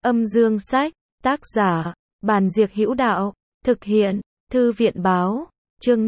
Âm dương sách, tác giả, Bàn Diệc Hữu Đạo, thực hiện, Thư viện báo, chương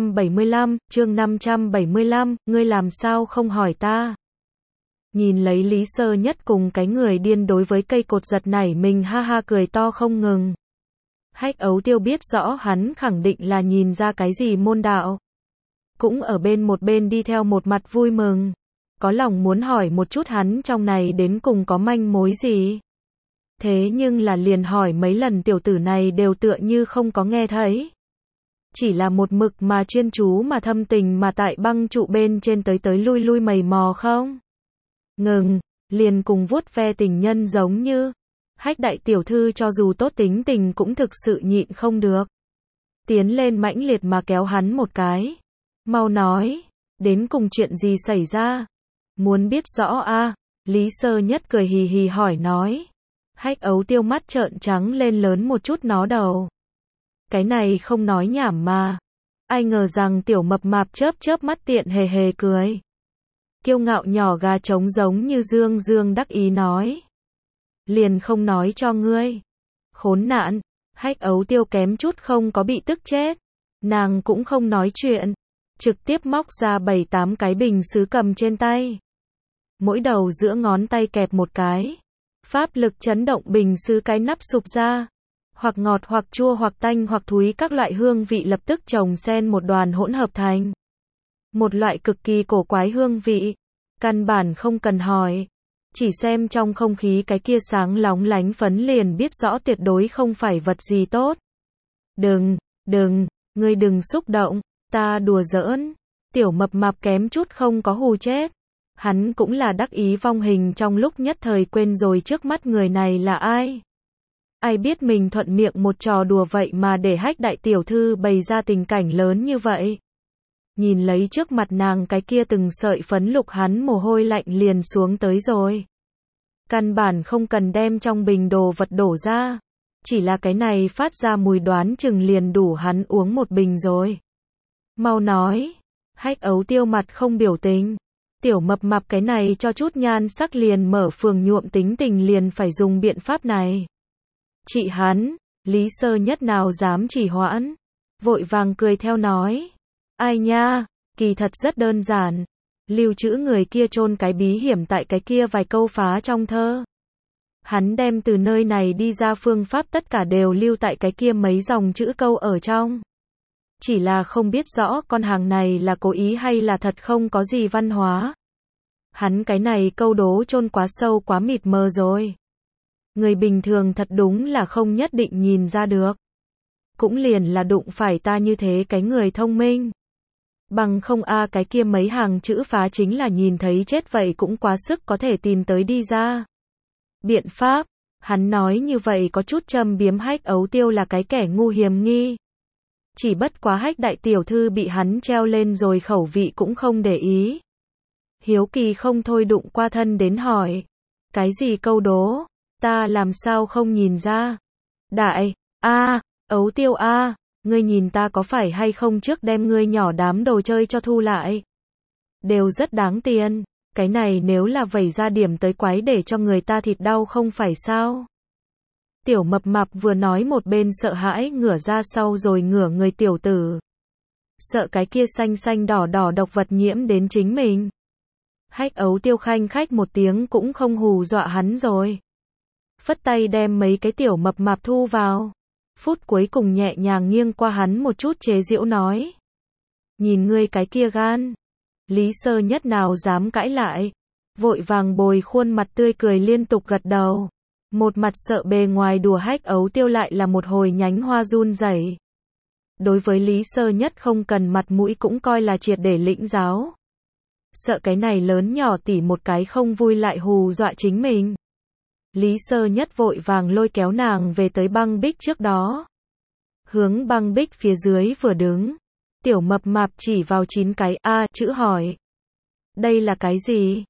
575, ngươi làm sao không hỏi ta? Nhìn lấy Lý Sơ Nhất cùng cái người điên đối với cây cột giật nảy mình ha ha cười to không ngừng. Hách Ấu Tiêu biết rõ hắn khẳng định là nhìn ra cái gì môn đạo. Cũng ở một bên đi theo một mặt vui mừng. Có lòng muốn hỏi một chút hắn trong này đến cùng có manh mối gì. Thế nhưng là liền hỏi mấy lần tiểu tử này đều tựa như không có nghe thấy. Chỉ là một mực mà chuyên chú mà thâm tình mà tại băng trụ bên trên tới lui mày mò không. Ngừng, liền cùng vuốt ve tình nhân giống như. Hách đại tiểu thư cho dù tốt tính tình cũng thực sự nhịn không được. Tiến lên mãnh liệt mà kéo hắn một cái. Mau nói, đến cùng chuyện gì xảy ra? Muốn biết rõ a? Lý Sơ Nhất cười hì hì hỏi nói. Hách Ấu Tiêu mắt trợn trắng lên lớn một chút nó đầu. Cái này không nói nhảm mà. Ai ngờ rằng tiểu mập mạp chớp mắt tiện hề hề cười. Kiêu ngạo nhỏ gà trống giống như dương đắc ý nói. Liền không nói cho ngươi. Khốn nạn, Hách Ấu Tiêu kém chút không có bị tức chết. Nàng cũng không nói chuyện. Trực tiếp móc ra 7-8 cái bình sứ cầm trên tay. Mỗi đầu giữa ngón tay kẹp một cái. Pháp lực chấn động bình sứ cái nắp sụp ra. Hoặc ngọt hoặc chua hoặc tanh hoặc thúi các loại hương vị lập tức chồng xen một đoàn hỗn hợp thành. Một loại cực kỳ cổ quái hương vị. Căn bản không cần hỏi. Chỉ xem trong không khí cái kia sáng lóng lánh phấn liền biết rõ tuyệt đối không phải vật gì tốt. Đừng, ngươi đừng xúc động, ta đùa giỡn. Tiểu mập mạp kém chút không có hù chết. Hắn cũng là đắc ý vong hình trong lúc nhất thời quên rồi trước mắt người này là ai. Ai biết mình thuận miệng một trò đùa vậy mà để Hách đại tiểu thư bày ra tình cảnh lớn như vậy. Nhìn lấy trước mặt nàng cái kia từng sợi phấn lục hắn mồ hôi lạnh liền xuống tới rồi. Căn bản không cần đem trong bình đồ vật đổ ra. Chỉ là cái này phát ra mùi đoán chừng liền đủ hắn uống một bình rồi. Mau nói. Hách Ấu Tiêu mặt không biểu tình. Tiểu mập mạp cái này cho chút nhan sắc liền mở phường nhuộm tính tình liền phải dùng biện pháp này. Chị hắn, Lý Sơ Nhất nào dám chỉ hoãn. Vội vàng cười theo nói. Ai nha, kỳ thật rất đơn giản. Lưu trữ người kia chôn cái bí hiểm tại cái kia vài câu phá trong thơ. Hắn đem từ nơi này đi ra phương pháp tất cả đều lưu tại cái kia mấy dòng chữ câu ở trong. Chỉ là không biết rõ con hàng này là cố ý hay là thật không có gì văn hóa. Hắn cái này câu đố chôn quá sâu quá mịt mờ rồi. Người bình thường thật đúng là không nhất định nhìn ra được. Cũng liền là đụng phải ta như thế cái người thông minh. Bằng không cái kia mấy hàng chữ phá chính là nhìn thấy chết vậy cũng quá sức có thể tìm tới đi ra. Biện pháp, hắn nói như vậy có chút châm biếm Hách Ấu Tiêu là cái kẻ ngu hiềm nghi. Chỉ bất quá Hách đại tiểu thư bị hắn treo lên rồi khẩu vị cũng không để ý. Hiếu kỳ không thôi đụng qua thân đến hỏi. Cái gì câu đố? Ta làm sao không nhìn ra? Đại, Ấu Tiêu ngươi nhìn ta có phải hay không trước đem ngươi nhỏ đám đồ chơi cho thu lại? Đều rất đáng tiền, cái này nếu là vẩy ra điểm tới quái để cho người ta thịt đau không phải sao? Tiểu mập mạp vừa nói một bên sợ hãi ngửa ra sau rồi ngửa người tiểu tử. Sợ cái kia xanh đỏ độc vật nhiễm đến chính mình. Hách Ấu Tiêu khanh khách một tiếng cũng không hù dọa hắn rồi. Phất tay đem mấy cái tiểu mập mạp thu vào. Phút cuối cùng nhẹ nhàng nghiêng qua hắn một chút chế giễu nói. Nhìn ngươi cái kia gan. Lý Sơ Nhất nào dám cãi lại. Vội vàng bồi khuôn mặt tươi cười liên tục gật đầu. Một mặt sợ bề ngoài đùa Hách Ấu Tiêu lại là một hồi nhánh hoa run rẩy. Đối với Lý Sơ Nhất không cần mặt mũi cũng coi là triệt để lĩnh giáo. Sợ cái này lớn nhỏ tỉ một cái không vui lại hù dọa chính mình. Lý Sơ Nhất vội vàng lôi kéo nàng về tới băng bích trước đó. Hướng băng bích phía dưới vừa đứng. Tiểu mập mạp chỉ vào 9 cái chữ hỏi. Đây là cái gì?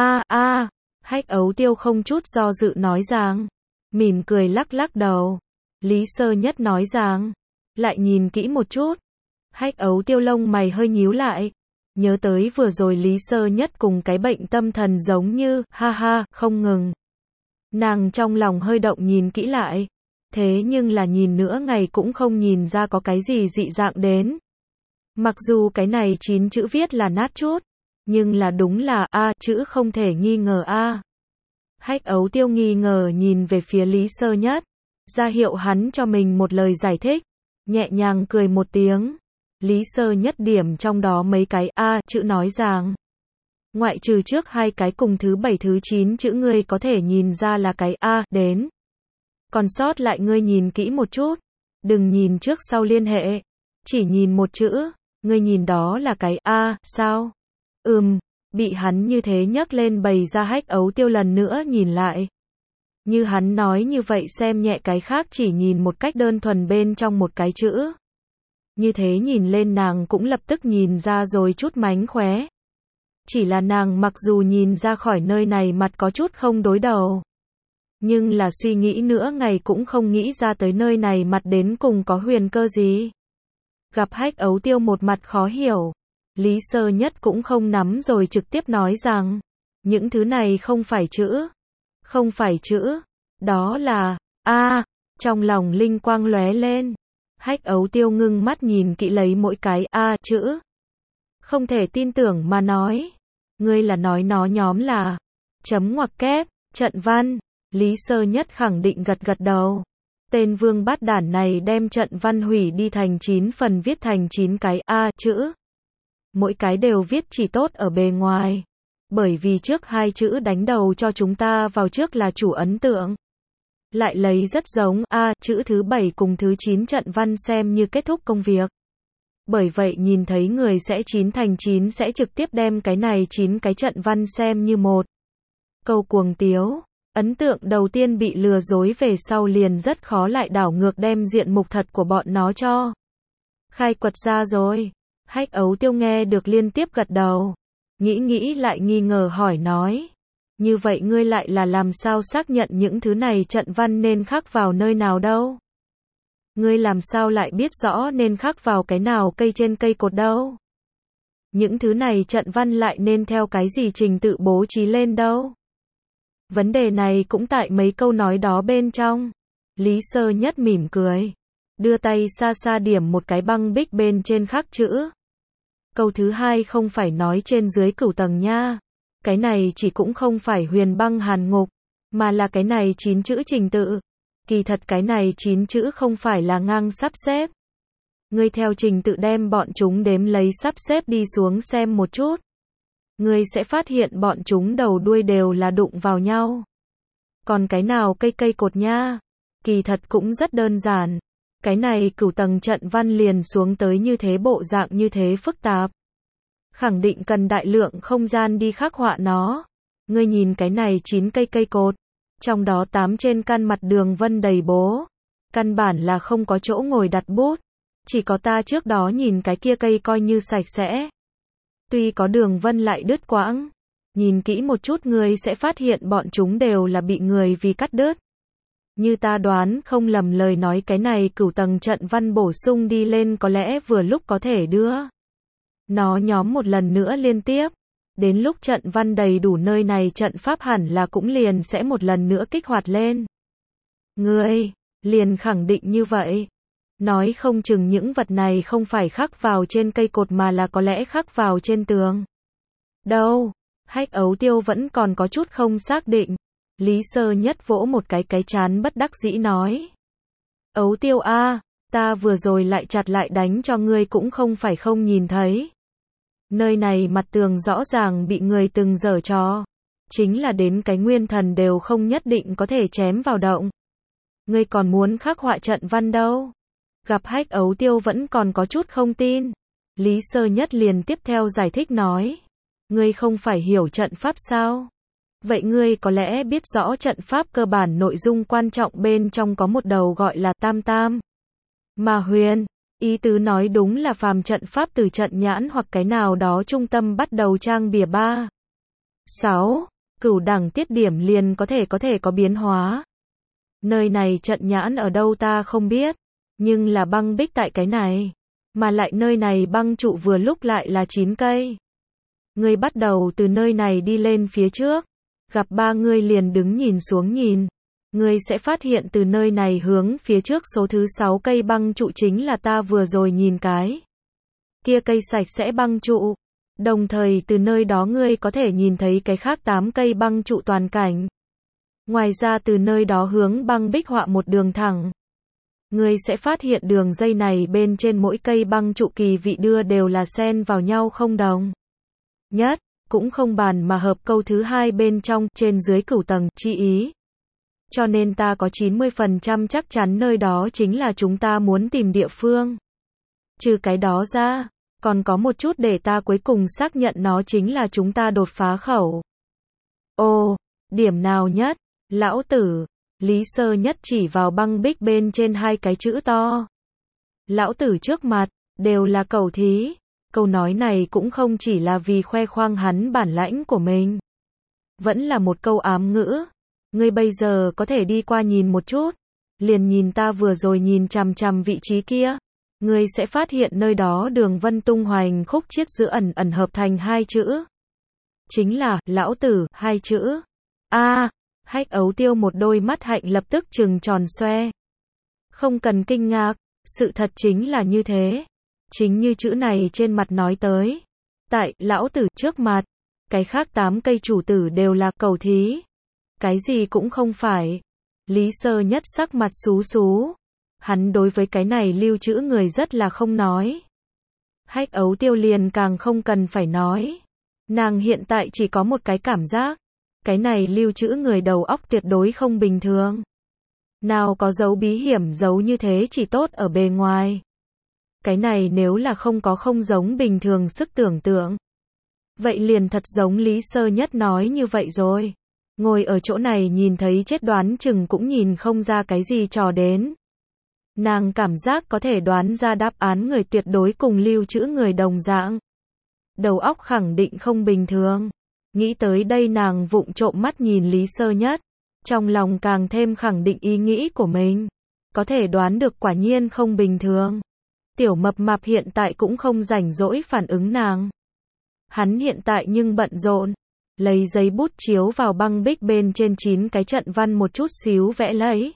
Hách Ấu Tiêu không chút do dự nói rằng. Mỉm cười lắc đầu. Lý Sơ Nhất nói rằng. Lại nhìn kỹ một chút. Hách Ấu Tiêu lông mày hơi nhíu lại. Nhớ tới vừa rồi Lý Sơ Nhất cùng cái bệnh tâm thần giống như, ha ha, không ngừng. Nàng trong lòng hơi động nhìn kỹ lại. Thế nhưng là nhìn nửa ngày cũng không nhìn ra có cái gì dị dạng đến. Mặc dù cái này 9 chữ viết là nát chút, nhưng là đúng là A chữ không thể nghi ngờ A. Hách Ấu Tiêu nghi ngờ nhìn về phía Lý Sơ Nhất, ra hiệu hắn cho mình một lời giải thích, nhẹ nhàng cười một tiếng. Lý Sơ Nhất điểm trong đó mấy cái A chữ nói rằng, ngoại trừ trước hai cái cùng thứ 7 thứ 9 chữ ngươi có thể nhìn ra là cái A đến. Còn sót lại ngươi nhìn kỹ một chút, đừng nhìn trước sau liên hệ, chỉ nhìn một chữ, ngươi nhìn đó là cái A, sao? Bị hắn như thế nhấc lên bày ra. Hách Ấu Tiêu lần nữa nhìn lại. Như hắn nói như vậy xem nhẹ cái khác chỉ nhìn một cách đơn thuần bên trong một cái chữ. Như thế nhìn lên nàng cũng lập tức nhìn ra rồi chút mánh khóe. Chỉ là nàng mặc dù nhìn ra khỏi nơi này mặt có chút không đối đầu. Nhưng là suy nghĩ nữa ngày cũng không nghĩ ra tới nơi này mặt đến cùng có huyền cơ gì. Gặp Hách Ấu Tiêu một mặt khó hiểu. Lý Sơ Nhất cũng không nắm rồi trực tiếp nói rằng, những thứ này không phải chữ. Không phải chữ, đó là, trong lòng linh quang lóe lên. Hách Ấu Tiêu ngưng mắt nhìn kỹ lấy mỗi cái chữ. Không thể tin tưởng mà nói, ngươi là nói nó nhóm là, chấm ngoặc kép, trận văn. Lý Sơ Nhất khẳng định gật gật đầu. Tên vương bát đản này đem trận văn hủy đi thành 9 phần viết thành 9 cái chữ. Mỗi cái đều viết chỉ tốt ở bề ngoài. Bởi vì trước hai chữ đánh đầu cho chúng ta vào trước là chủ ấn tượng. Lại lấy rất giống chữ thứ 7 cùng thứ 9 trận văn xem như kết thúc công việc. Bởi vậy nhìn thấy người sẽ 9 thành 9 sẽ trực tiếp đem cái này 9 cái trận văn xem như một câu cuồng tiếu. Ấn tượng đầu tiên bị lừa dối về sau liền rất khó lại đảo ngược đem diện mục thật của bọn nó cho khai quật ra rồi. Hách Ấu Tiêu nghe được liên tiếp gật đầu. Nghĩ lại nghi ngờ hỏi nói. Như vậy ngươi lại là làm sao xác nhận những thứ này trận văn nên khắc vào nơi nào đâu? Ngươi làm sao lại biết rõ nên khắc vào cái nào cây trên cây cột đâu? Những thứ này trận văn lại nên theo cái gì trình tự bố trí lên đâu? Vấn đề này cũng tại mấy câu nói đó bên trong. Lý Sơ Nhất mỉm cười. Đưa tay xa xa điểm một cái băng bích bên trên khắc chữ. Câu thứ hai không phải nói trên dưới cửu tầng nha. Cái này chỉ cũng không phải huyền băng hàn ngục. Mà là cái này 9 chữ trình tự. Kỳ thật cái này 9 chữ không phải là ngang sắp xếp. Ngươi theo trình tự đem bọn chúng đếm lấy sắp xếp đi xuống xem một chút. Ngươi sẽ phát hiện bọn chúng đầu đuôi đều là đụng vào nhau. Còn cái nào cây cột nha? Kỳ thật cũng rất đơn giản. Cái này cửu tầng trận văn liền xuống tới như thế bộ dạng như thế phức tạp. Khẳng định cần đại lượng không gian đi khắc họa nó. Ngươi nhìn cái này 9 cây cột. Trong đó 8 trên căn mặt đường vân đầy bố. Căn bản là không có chỗ ngồi đặt bút. Chỉ có ta trước đó nhìn cái kia cây coi như sạch sẽ. Tuy có đường vân lại đứt quãng. Nhìn kỹ một chút ngươi sẽ phát hiện bọn chúng đều là bị người vì cắt đứt. Như ta đoán không lầm lời nói cái này cửu tầng trận văn bổ sung đi lên có lẽ vừa lúc có thể đưa nó nhóm một lần nữa liên tiếp. Đến lúc trận văn đầy đủ nơi này trận pháp hẳn là cũng liền sẽ một lần nữa kích hoạt lên. Ngươi, liền khẳng định như vậy. Nói không chừng những vật này không phải khắc vào trên cây cột mà là có lẽ khắc vào trên tường. Đâu? Hách Ấu Tiêu vẫn còn có chút không xác định. Lý Sơ Nhất vỗ một cái trán bất đắc dĩ nói. Ấu Tiêu ta vừa rồi lại chặt lại đánh cho ngươi cũng không phải không nhìn thấy. Nơi này mặt tường rõ ràng bị người từng giở trò. Chính là đến cái nguyên thần đều không nhất định có thể chém vào động. Ngươi còn muốn khắc họa trận văn đâu? Gặp Hách Ấu Tiêu vẫn còn có chút không tin. Lý Sơ Nhất liền tiếp theo giải thích nói. Ngươi không phải hiểu trận pháp sao? Vậy ngươi có lẽ biết rõ trận pháp cơ bản nội dung quan trọng bên trong có một đầu gọi là tam tam. Mà huyền, ý tứ nói đúng là phàm trận pháp từ trận nhãn hoặc cái nào đó trung tâm bắt đầu trang bìa 3. 6. Cửu đẳng tiết điểm liền có thể có biến hóa. Nơi này trận nhãn ở đâu ta không biết, nhưng là băng bích tại cái này. Mà lại nơi này băng trụ vừa lúc lại là 9 cây. Ngươi bắt đầu từ nơi này đi lên phía trước. Gặp ba ngươi liền đứng nhìn xuống nhìn. Ngươi sẽ phát hiện từ nơi này hướng phía trước số thứ 6 cây băng trụ chính là ta vừa rồi nhìn cái kia cây sạch sẽ băng trụ. Đồng thời từ nơi đó ngươi có thể nhìn thấy cái khác 8 cây băng trụ toàn cảnh. Ngoài ra từ nơi đó hướng băng bích họa một đường thẳng. Ngươi sẽ phát hiện đường dây này bên trên mỗi cây băng trụ kỳ vị đưa đều là xen vào nhau không đồng nhất, cũng không bàn mà hợp câu thứ hai bên trong, trên dưới cửu tầng, chi ý. Cho nên ta có 90% chắc chắn nơi đó chính là chúng ta muốn tìm địa phương. Trừ cái đó ra, còn có một chút để ta cuối cùng xác nhận nó chính là chúng ta đột phá khẩu. Ồ, điểm nào nhất? Lão tử, Lý Sơ Nhất chỉ vào băng bích bên trên hai cái chữ to. Lão tử trước mặt, đều là cẩu thí. Câu nói này cũng không chỉ là vì khoe khoang hắn bản lãnh của mình. Vẫn là một câu ám ngữ. Ngươi bây giờ có thể đi qua nhìn một chút. Liền nhìn ta vừa rồi nhìn chằm chằm vị trí kia. Ngươi sẽ phát hiện nơi đó đường vân tung hoành khúc chiết giữa ẩn ẩn hợp thành hai chữ. Chính là, lão tử, hai chữ. Hách Ấu Tiêu một đôi mắt hạnh lập tức trừng tròn xoe. Không cần kinh ngạc, sự thật chính là như thế. Chính như chữ này trên mặt nói tới. Tại, lão tử trước mặt, cái khác 8 cây chủ tử đều là cẩu thí. Cái gì cũng không phải. Lý Sơ Nhất sắc mặt xú xú. Hắn đối với cái này lưu trữ người rất là không nói. Hách Ấu Tiêu liền càng không cần phải nói. Nàng hiện tại chỉ có một cái cảm giác. Cái này lưu trữ người đầu óc tuyệt đối không bình thường. Nào có dấu bí hiểm giấu như thế chỉ tốt ở bề ngoài. Cái này nếu là không giống bình thường sức tưởng tượng. Vậy liền thật giống Lý Sơ Nhất nói như vậy rồi. Ngồi ở chỗ này nhìn thấy chết đoán chừng cũng nhìn không ra cái gì trò đến. Nàng cảm giác có thể đoán ra đáp án người tuyệt đối cùng lưu trữ người đồng dạng. Đầu óc khẳng định không bình thường. Nghĩ tới đây nàng vụng trộm mắt nhìn Lý Sơ Nhất. Trong lòng càng thêm khẳng định ý nghĩ của mình. Có thể đoán được quả nhiên không bình thường. Tiểu mập mạp hiện tại cũng không rảnh rỗi phản ứng nàng. Hắn hiện tại nhưng bận rộn. Lấy giấy bút chiếu vào băng bích bên trên 9 cái trận văn một chút xíu vẽ lấy.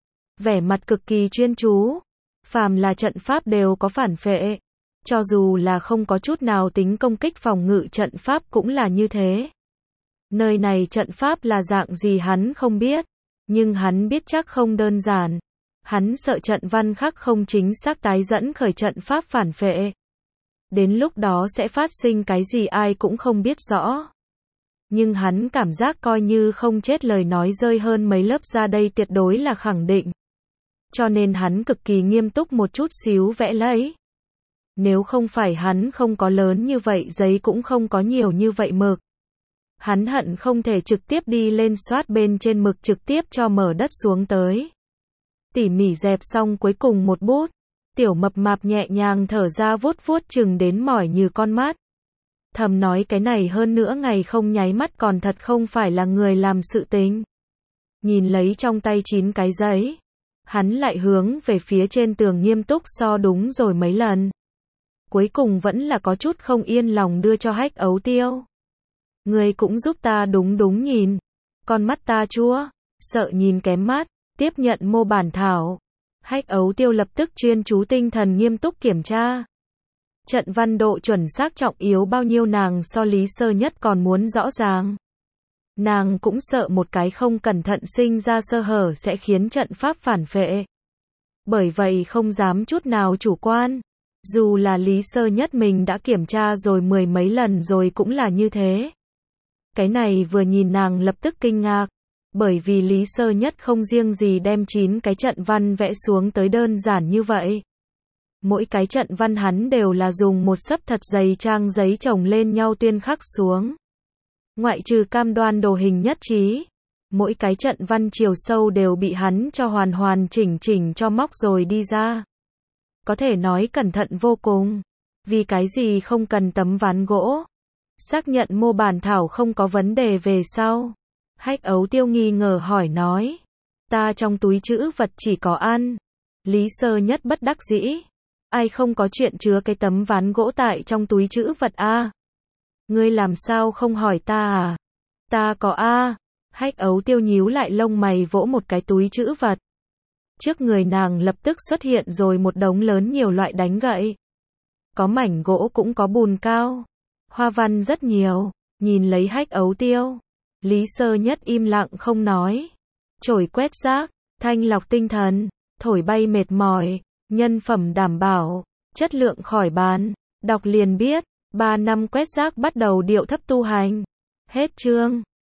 Vẻ mặt cực kỳ chuyên chú. Phàm là trận pháp đều có phản phệ. Cho dù là không có chút nào tính công kích phòng ngự trận pháp cũng là như thế. Nơi này trận pháp là dạng gì hắn không biết. Nhưng hắn biết chắc không đơn giản. Hắn sợ trận văn khác không chính xác tái dẫn khởi trận pháp phản phệ. Đến lúc đó sẽ phát sinh cái gì ai cũng không biết rõ. Nhưng hắn cảm giác coi như không chết lời nói rơi hơn mấy lớp ra đây tuyệt đối là khẳng định. Cho nên hắn cực kỳ nghiêm túc một chút xíu vẽ lấy. Nếu không phải hắn không có lớn như vậy giấy cũng không có nhiều như vậy mực. Hắn hận không thể trực tiếp đi lên soát bên trên mực trực tiếp cho mở đất xuống tới. Tỉ mỉ dẹp xong cuối cùng một bút. Tiểu mập mạp nhẹ nhàng thở ra vuốt vuốt chừng đến mỏi như con mắt. Thầm nói cái này hơn nữa ngày không nháy mắt còn thật không phải là người làm sự tình. Nhìn lấy trong tay 9 cái giấy. Hắn lại hướng về phía trên tường nghiêm túc so đúng rồi mấy lần. Cuối cùng vẫn là có chút không yên lòng đưa cho Hách Ấu Tiêu. Người cũng giúp ta đúng nhìn. Con mắt ta chua, sợ nhìn kém mắt, tiếp nhận mô bản thảo. Hách Ấu Tiêu lập tức chuyên chú tinh thần nghiêm túc kiểm tra. Trận văn độ chuẩn xác trọng yếu bao nhiêu nàng so Lý Sơ Nhất còn muốn rõ ràng. Nàng cũng sợ một cái không cẩn thận sinh ra sơ hở sẽ khiến trận pháp phản phệ. Bởi vậy không dám chút nào chủ quan. Dù là Lý Sơ Nhất mình đã kiểm tra rồi 10 mấy lần rồi cũng là như thế. Cái này vừa nhìn nàng lập tức kinh ngạc. Bởi vì Lý Sơ Nhất không riêng gì đem 9 cái trận văn vẽ xuống tới đơn giản như vậy. Mỗi cái trận văn hắn đều là dùng một xấp thật dày trang giấy chồng lên nhau tuyên khắc xuống. Ngoại trừ cam đoan đồ hình nhất trí. Mỗi cái trận văn chiều sâu đều bị hắn cho hoàn chỉnh cho móc rồi đi ra. Có thể nói cẩn thận vô cùng. Vì cái gì không cần tấm ván gỗ. Xác nhận mô bản thảo không có vấn đề về sau. Hách Ấu Tiêu nghi ngờ hỏi nói. Ta trong túi trữ vật chỉ có ăn. Lý Sơ Nhất bất đắc dĩ. Ai không có chuyện chứa cái tấm ván gỗ tại trong túi trữ vật a? Ngươi làm sao không hỏi ta à? Ta có a. Hách Ấu Tiêu nhíu lại lông mày vỗ một cái túi trữ vật. Trước người nàng lập tức xuất hiện rồi một đống lớn nhiều loại đánh gậy. Có mảnh gỗ cũng có bùn cao. Hoa văn rất nhiều. Nhìn lấy Hách Ấu Tiêu, Lý Sơ Nhất im lặng không nói. Chổi quét rác, thanh lọc tinh thần, thổi bay mệt mỏi, nhân phẩm đảm bảo, chất lượng khỏi bàn. Đọc liền biết, 3 năm quét rác bắt đầu điệu thấp tu hành. Hết chương.